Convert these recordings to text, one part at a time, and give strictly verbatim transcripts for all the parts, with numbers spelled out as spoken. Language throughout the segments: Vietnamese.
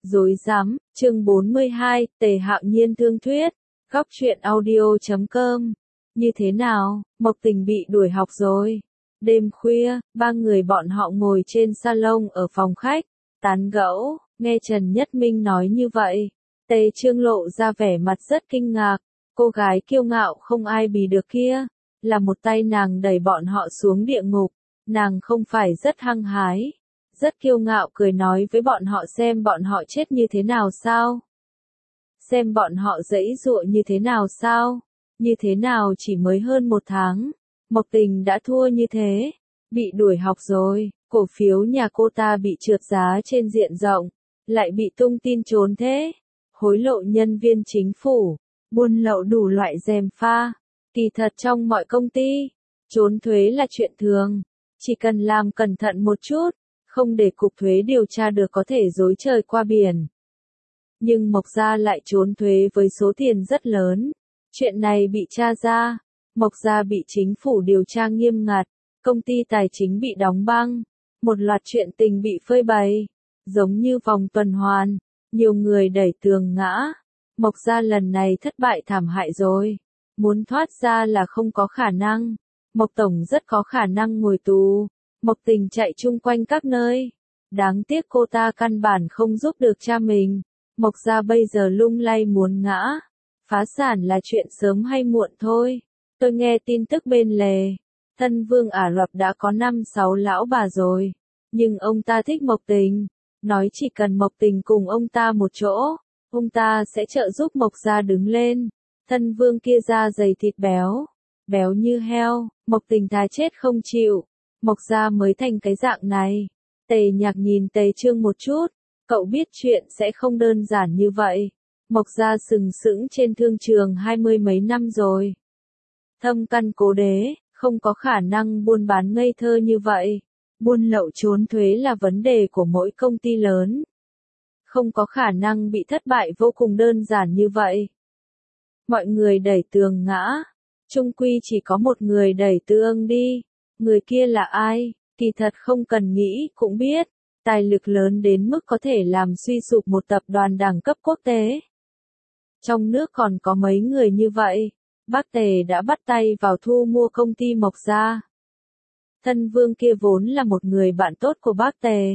Rối rắm, chương bốn mươi hai, Tề Hạo Nhiên thương thuyết, góc truyện audio chấm com. Như thế nào, Mộc Tình bị đuổi học rồi. Đêm khuya, ba người bọn họ ngồi trên salon ở phòng khách, tán gẫu, nghe Trần Nhất Minh nói như vậy. Tề Trương lộ ra vẻ mặt rất kinh ngạc, cô gái kiêu ngạo không ai bì được kia, là một tay nàng đẩy bọn họ xuống địa ngục, nàng không phải rất hăng hái. Rất kiêu ngạo cười nói với bọn họ xem bọn họ chết như thế nào sao? Xem bọn họ giãy giụa như thế nào sao? Như thế nào chỉ mới hơn một tháng, Mộc Tình đã thua như thế, bị đuổi học rồi, cổ phiếu nhà cô ta bị trượt giá trên diện rộng, lại bị tung tin trốn thế, hối lộ nhân viên chính phủ, buôn lậu đủ loại gièm pha, kỳ thật trong mọi công ty, trốn thuế là chuyện thường, chỉ cần làm cẩn thận một chút. Không để cục thuế điều tra được có thể dối trời qua biển. Nhưng Mộc Gia lại trốn thuế với số tiền rất lớn. Chuyện này bị tra ra, Mộc Gia bị chính phủ điều tra nghiêm ngặt, công ty tài chính bị đóng băng, một loạt chuyện tình bị phơi bày, giống như vòng tuần hoàn, nhiều người đẩy tường ngã. Mộc Gia lần này thất bại thảm hại rồi, muốn thoát ra là không có khả năng. Mộc Tổng rất có khả năng ngồi tù. Mộc Tình chạy chung quanh các nơi. Đáng tiếc cô ta căn bản không giúp được cha mình. Mộc Gia bây giờ lung lay muốn ngã. Phá sản là chuyện sớm hay muộn thôi. Tôi nghe tin tức bên lề. Thân vương Ả Rập đã có năm sáu lão bà rồi. Nhưng ông ta thích Mộc Tình. Nói chỉ cần Mộc Tình cùng ông ta một chỗ. Ông ta sẽ trợ giúp Mộc Gia đứng lên. Thân vương kia da dày thịt béo. Béo như heo. Mộc Tình thà chết không chịu. Mộc Gia mới thành cái dạng này. Tề Nhạc nhìn Tề Trương một chút, cậu biết chuyện sẽ không đơn giản như vậy. Mộc Gia sừng sững trên thương trường hai mươi mấy năm rồi. Thâm căn cố đế, không có khả năng buôn bán ngây thơ như vậy. Buôn lậu trốn thuế là vấn đề của mỗi công ty lớn. Không có khả năng bị thất bại vô cùng đơn giản như vậy. Mọi người đẩy tường ngã. Chung quy chỉ có một người đẩy tường đi. Người kia là ai? Kỳ thật không cần nghĩ cũng biết, tài lực lớn đến mức có thể làm suy sụp một tập đoàn đẳng cấp quốc tế. Trong nước còn có mấy người như vậy, bác Tề đã bắt tay vào thu mua công ty Mộc Gia. Thân vương kia vốn là một người bạn tốt của bác Tề.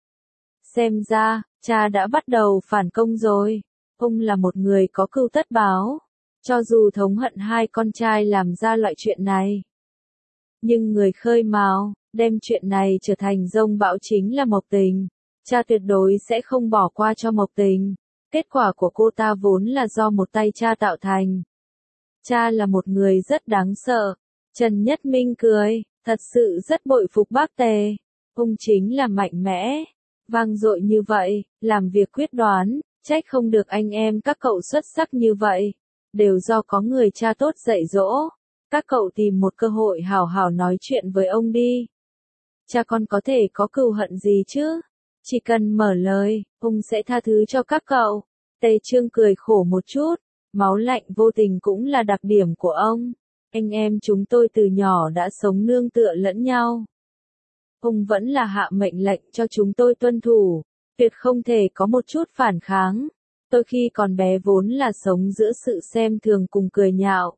Xem ra, cha đã bắt đầu phản công rồi, ông là một người có cừu tất báo, cho dù thống hận hai con trai làm ra loại chuyện này. Nhưng người khơi mào, đem chuyện này trở thành dông bão chính là Mộc Tình. Cha tuyệt đối sẽ không bỏ qua cho Mộc Tình. Kết quả của cô ta vốn là do một tay cha tạo thành. Cha là một người rất đáng sợ. Trần Nhất Minh cười, thật sự rất bội phục bác Tề. Ông chính là mạnh mẽ, vang dội như vậy, làm việc quyết đoán, trách không được anh em các cậu xuất sắc như vậy. Đều do có người cha tốt dạy dỗ. Các cậu tìm một cơ hội hào hào nói chuyện với ông đi. Cha con có thể có cừu hận gì chứ? Chỉ cần mở lời, ông sẽ tha thứ cho các cậu. Tề Trương cười khổ một chút, máu lạnh vô tình cũng là đặc điểm của ông. Anh em chúng tôi từ nhỏ đã sống nương tựa lẫn nhau. Ông vẫn là hạ mệnh lệnh cho chúng tôi tuân thủ, tuyệt không thể có một chút phản kháng. Tôi khi còn bé vốn là sống giữa sự xem thường cùng cười nhạo.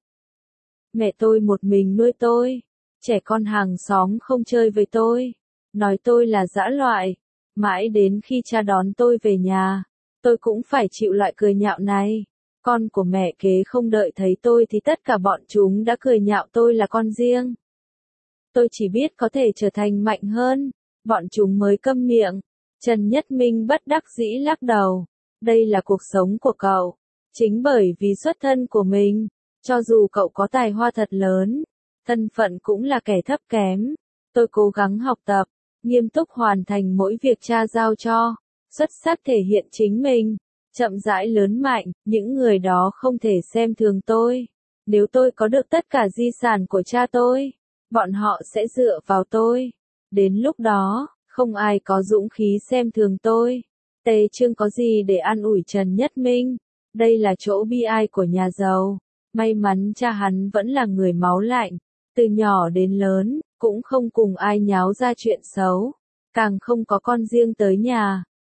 Mẹ tôi một mình nuôi tôi, trẻ con hàng xóm không chơi với tôi, nói tôi là dã loại, mãi đến khi cha đón tôi về nhà, tôi cũng phải chịu loại cười nhạo này. Con của mẹ kế không đợi thấy tôi thì tất cả bọn chúng đã cười nhạo tôi là con riêng. Tôi chỉ biết có thể trở thành mạnh hơn, bọn chúng mới câm miệng. Trần Nhất Minh bất đắc dĩ lắc đầu, đây là cuộc sống của cậu, chính bởi vì xuất thân của mình. Cho dù cậu có tài hoa thật lớn, thân phận cũng là kẻ thấp kém. Tôi cố gắng học tập, nghiêm túc hoàn thành mỗi việc cha giao cho, xuất sắc thể hiện chính mình, chậm rãi lớn mạnh, những người đó không thể xem thường tôi. Nếu tôi có được tất cả di sản của cha tôi, bọn họ sẽ dựa vào tôi. Đến lúc đó, không ai có dũng khí xem thường tôi. Tề Trương có gì để an ủi Trần Nhất Minh? Đây là chỗ bi ai của nhà giàu. May mắn cha hắn vẫn là người máu lạnh, từ nhỏ đến lớn, cũng không cùng ai nháo ra chuyện xấu, càng không có con riêng tới nhà.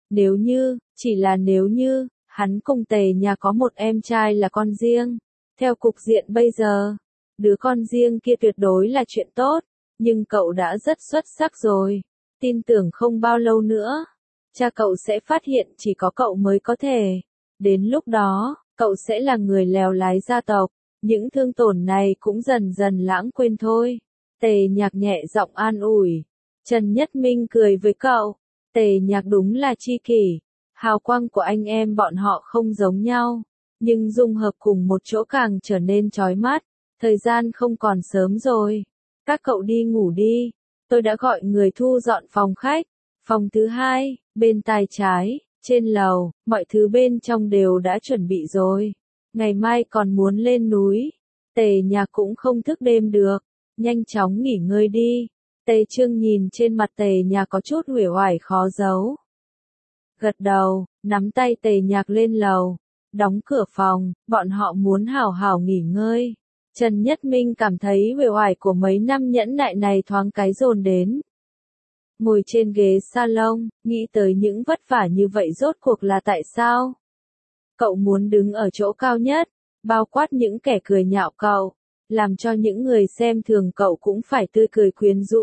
Nếu như, chỉ là nếu như, hắn cùng Tề Nhạc có một em trai là con riêng. Theo cục diện bây giờ, đứa con riêng kia tuyệt đối là chuyện tốt, nhưng cậu đã rất xuất sắc rồi. Tin tưởng không bao lâu nữa, cha cậu sẽ phát hiện chỉ có cậu mới có thể. Đến lúc đó, cậu sẽ là người lèo lái gia tộc. Những thương tổn này cũng dần dần lãng quên thôi. Tề Nhạc nhẹ giọng an ủi. Trần Nhất Minh cười với cậu. Tề Nhạc đúng là tri kỷ. Hào quang của anh em bọn họ không giống nhau, nhưng dung hợp cùng một chỗ càng trở nên chói mắt. Thời gian không còn sớm rồi. Các cậu đi ngủ đi. Tôi đã gọi người thu dọn phòng khách. Phòng thứ hai, bên tay trái, trên lầu, mọi thứ bên trong đều đã chuẩn bị rồi. Ngày mai còn muốn lên núi. Tề Nhạc cũng không thức đêm được. Nhanh chóng nghỉ ngơi đi. Tề Trương nhìn trên mặt Tề Nhạc có chút uể oải khó giấu. Gật đầu, nắm tay Tề Nhạc lên lầu. Đóng cửa phòng, bọn họ muốn hảo hảo nghỉ ngơi. Trần Nhất Minh cảm thấy uể oải của mấy năm nhẫn nại này thoáng cái dồn đến. Ngồi trên ghế salon, nghĩ tới những vất vả như vậy rốt cuộc là tại sao? Cậu muốn đứng ở chỗ cao nhất, bao quát những kẻ cười nhạo cậu, làm cho những người xem thường cậu cũng phải tươi cười quyến rũ.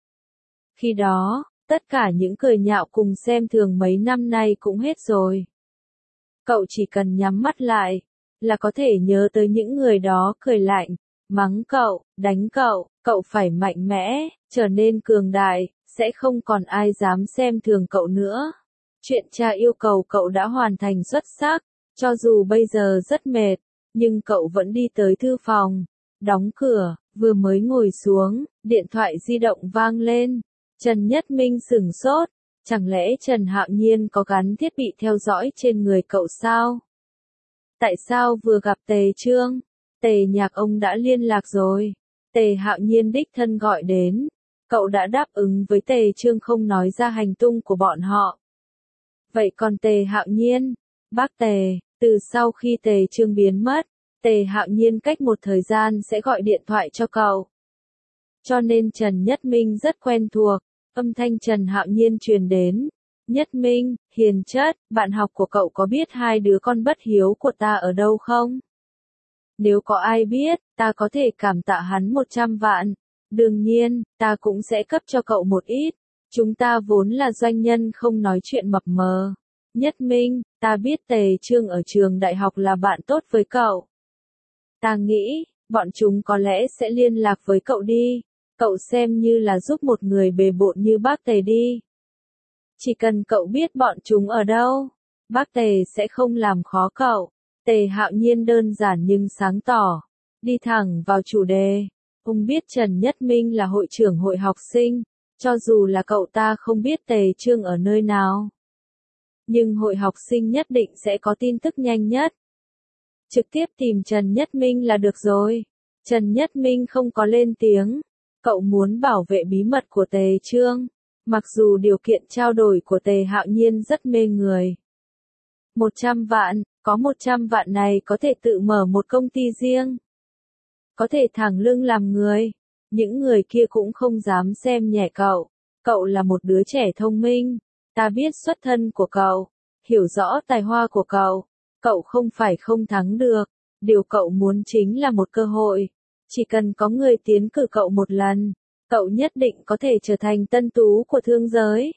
Khi đó, tất cả những cười nhạo cùng xem thường mấy năm nay cũng hết rồi. Cậu chỉ cần nhắm mắt lại, là có thể nhớ tới những người đó cười lạnh, mắng cậu, đánh cậu, cậu phải mạnh mẽ, trở nên cường đại, sẽ không còn ai dám xem thường cậu nữa. Chuyện cha yêu cầu cậu đã hoàn thành xuất sắc, cho dù bây giờ rất mệt, nhưng cậu vẫn đi tới thư phòng, đóng cửa, vừa mới ngồi xuống, điện thoại di động vang lên. Trần Nhất Minh sửng sốt, chẳng lẽ Trần Hạo Nhiên có gắn thiết bị theo dõi trên người cậu sao? Tại sao vừa gặp Tề Trương, Tề Nhạc ông đã liên lạc rồi? Tề Hạo Nhiên đích thân gọi đến, cậu đã đáp ứng với Tề Trương không nói ra hành tung của bọn họ. Vậy còn Tề Hạo Nhiên, bác Tề, từ sau khi Tề Trương biến mất, Tề Hạo Nhiên cách một thời gian sẽ gọi điện thoại cho cậu. Cho nên Trần Nhất Minh rất quen thuộc, âm thanh Trần Hạo Nhiên truyền đến. Nhất Minh, hiền chất, bạn học của cậu có biết hai đứa con bất hiếu của ta ở đâu không? Nếu có ai biết, ta có thể cảm tạ hắn một trăm vạn. Đương nhiên, ta cũng sẽ cấp cho cậu một ít. Chúng ta vốn là doanh nhân không nói chuyện mập mờ. Nhất Minh, ta biết Tề Trương ở trường đại học là bạn tốt với cậu. Ta nghĩ, bọn chúng có lẽ sẽ liên lạc với cậu đi. Cậu xem như là giúp một người bề bộn như bác Tề đi. Chỉ cần cậu biết bọn chúng ở đâu, bác Tề sẽ không làm khó cậu. Tề Hạo Nhiên đơn giản nhưng sáng tỏ, đi thẳng vào chủ đề. Ông biết Trần Nhất Minh là hội trưởng hội học sinh, cho dù là cậu ta không biết Tề Trương ở nơi nào. Nhưng hội học sinh nhất định sẽ có tin tức nhanh nhất. Trực tiếp tìm Trần Nhất Minh là được rồi. Trần Nhất Minh không có lên tiếng. Cậu muốn bảo vệ bí mật của Tề Trương. Mặc dù điều kiện trao đổi của Tề Hạo Nhiên rất mê người. Một trăm vạn, có một trăm vạn này có thể tự mở một công ty riêng. Có thể thẳng lưng làm người. Những người kia cũng không dám xem nhẹ cậu. Cậu là một đứa trẻ thông minh. Ta biết xuất thân của cậu. Hiểu rõ tài hoa của cậu. Cậu không phải không thắng được. Điều cậu muốn chính là một cơ hội. Chỉ cần có người tiến cử cậu một lần, cậu nhất định có thể trở thành tân tú của thương giới.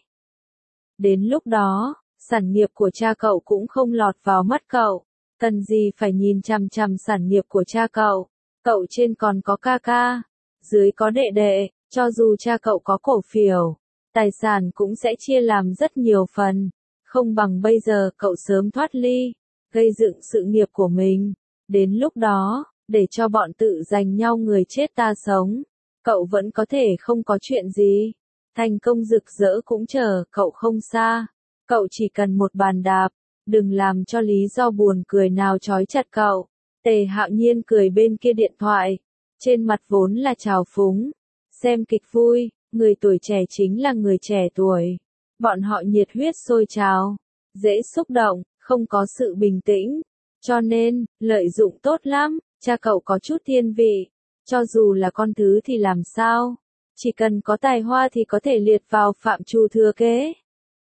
Đến lúc đó, sản nghiệp của cha cậu cũng không lọt vào mắt cậu. Cần gì phải nhìn chằm chằm sản nghiệp của cha cậu. Cậu trên còn có ca ca, dưới có đệ đệ, cho dù cha cậu có cổ phiếu, tài sản cũng sẽ chia làm rất nhiều phần. Không bằng bây giờ cậu sớm thoát ly, gây dựng sự nghiệp của mình. Đến lúc đó, để cho bọn tự giành nhau người chết ta sống, cậu vẫn có thể không có chuyện gì. Thành công rực rỡ cũng chờ cậu không xa. Cậu chỉ cần một bàn đạp, đừng làm cho lý do buồn cười nào trói chặt cậu. Tề Hạo Nhiên cười bên kia điện thoại, trên mặt vốn là trào phúng. Xem kịch vui, người tuổi trẻ chính là người trẻ tuổi. Bọn họ nhiệt huyết sôi trào, dễ xúc động, không có sự bình tĩnh. Cho nên, lợi dụng tốt lắm, cha cậu có chút thiên vị. Cho dù là con thứ thì làm sao? Chỉ cần có tài hoa thì có thể liệt vào phạm trù thừa kế.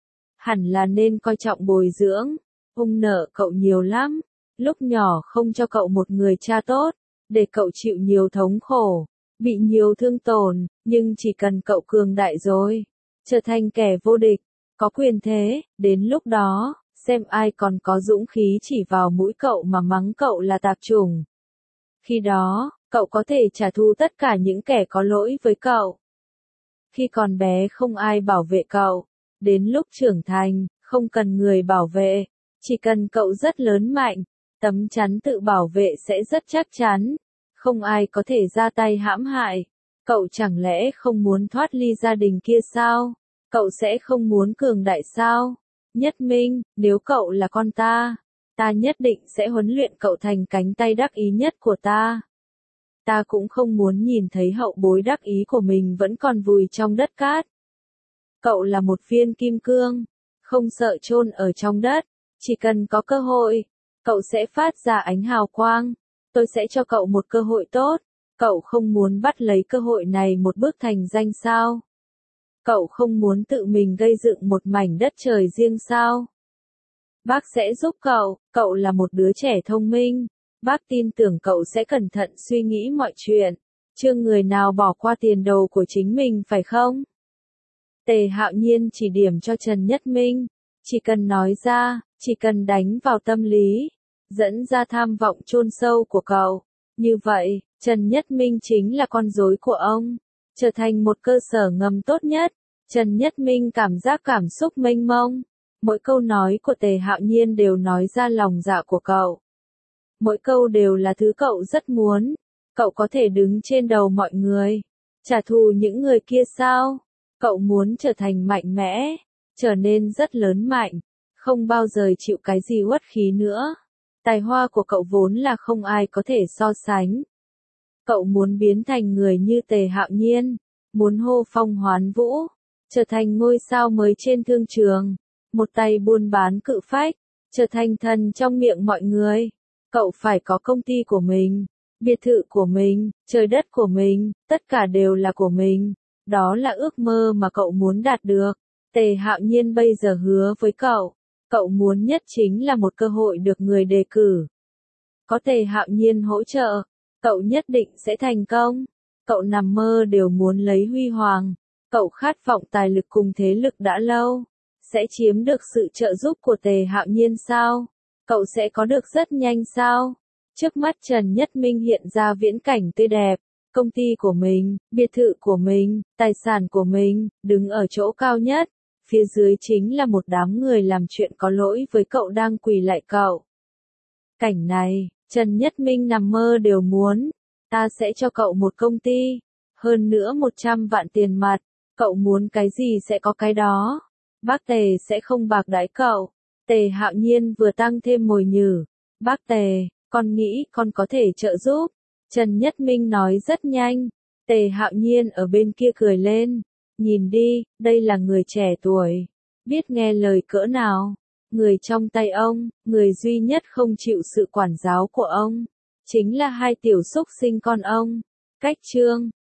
hẳn là nên coi trọng bồi dưỡng. Ông nợ cậu nhiều lắm, lúc nhỏ không cho cậu một người cha tốt, để cậu chịu nhiều thống khổ, bị nhiều thương tổn, nhưng chỉ cần cậu cường đại rồi, trở thành kẻ vô địch, có quyền thế, đến lúc đó, xem ai còn có dũng khí chỉ vào mũi cậu mà mắng cậu là tạp chủng. Khi đó, cậu có thể trả thù tất cả những kẻ có lỗi với cậu. Khi còn bé không ai bảo vệ cậu, đến lúc trưởng thành, không cần người bảo vệ, chỉ cần cậu rất lớn mạnh, tấm chắn tự bảo vệ sẽ rất chắc chắn, không ai có thể ra tay hãm hại. Cậu chẳng lẽ không muốn thoát ly gia đình kia sao? Cậu sẽ không muốn cường đại sao? Nhất Minh, nếu cậu là con ta, ta nhất định sẽ huấn luyện cậu thành cánh tay đắc ý nhất của ta. Ta cũng không muốn nhìn thấy hậu bối đắc ý của mình vẫn còn vùi trong đất cát. Cậu là một viên kim cương, không sợ chôn ở trong đất, chỉ cần có cơ hội, cậu sẽ phát ra ánh hào quang. Tôi sẽ cho cậu một cơ hội tốt, cậu không muốn bắt lấy cơ hội này một bước thành danh sao? Cậu không muốn tự mình gây dựng một mảnh đất trời riêng sao? Bác sẽ giúp cậu, cậu là một đứa trẻ thông minh, bác tin tưởng cậu sẽ cẩn thận suy nghĩ mọi chuyện, chưa người nào bỏ qua tiền đồ của chính mình phải không? Tề Hạo Nhiên chỉ điểm cho Trần Nhất Minh, chỉ cần nói ra, chỉ cần đánh vào tâm lý, dẫn ra tham vọng chôn sâu của cậu. Như vậy, Trần Nhất Minh chính là con rối của ông, trở thành một cơ sở ngầm tốt nhất. Trần Nhất Minh cảm giác cảm xúc mênh mông. Mỗi câu nói của Tề Hạo Nhiên đều nói ra lòng dạ của cậu. Mỗi câu đều là thứ cậu rất muốn. Cậu có thể đứng trên đầu mọi người, trả thù những người kia sao? Cậu muốn trở thành mạnh mẽ, trở nên rất lớn mạnh, không bao giờ chịu cái gì uất khí nữa. Tài hoa của cậu vốn là không ai có thể so sánh. Cậu muốn biến thành người như Tề Hạo Nhiên, muốn hô phong hoán vũ, trở thành ngôi sao mới trên thương trường, một tay buôn bán cự phách, trở thành thần trong miệng mọi người. Cậu phải có công ty của mình, biệt thự của mình, trời đất của mình, tất cả đều là của mình. Đó là ước mơ mà cậu muốn đạt được. Tề Hạo Nhiên bây giờ hứa với cậu, cậu muốn nhất chính là một cơ hội được người đề cử. Có Tề Hạo Nhiên hỗ trợ, cậu nhất định sẽ thành công. Cậu nằm mơ đều muốn lấy huy hoàng. Cậu khát vọng tài lực cùng thế lực đã lâu. Sẽ chiếm được sự trợ giúp của Tề Hạo Nhiên sao? Cậu sẽ có được rất nhanh sao? Trước mắt Trần Nhất Minh hiện ra viễn cảnh tươi đẹp. Công ty của mình, biệt thự của mình, tài sản của mình, đứng ở chỗ cao nhất. Phía dưới chính là một đám người làm chuyện có lỗi với cậu đang quỳ lại cậu. Cảnh này, Trần Nhất Minh nằm mơ đều muốn. Ta sẽ cho cậu một công ty, hơn nữa một trăm vạn tiền mặt. Cậu muốn cái gì sẽ có cái đó. Bác Tề sẽ không bạc đãi cậu. Tề Hạo Nhiên vừa tăng thêm mồi nhử. Bác Tề, con nghĩ con có thể trợ giúp. Trần Nhất Minh nói rất nhanh. Tề Hạo Nhiên ở bên kia cười lên. Nhìn đi, đây là người trẻ tuổi, biết nghe lời cỡ nào. Người trong tay ông, người duy nhất không chịu sự quản giáo của ông, chính là hai tiểu xúc sinh con ông. Cách chương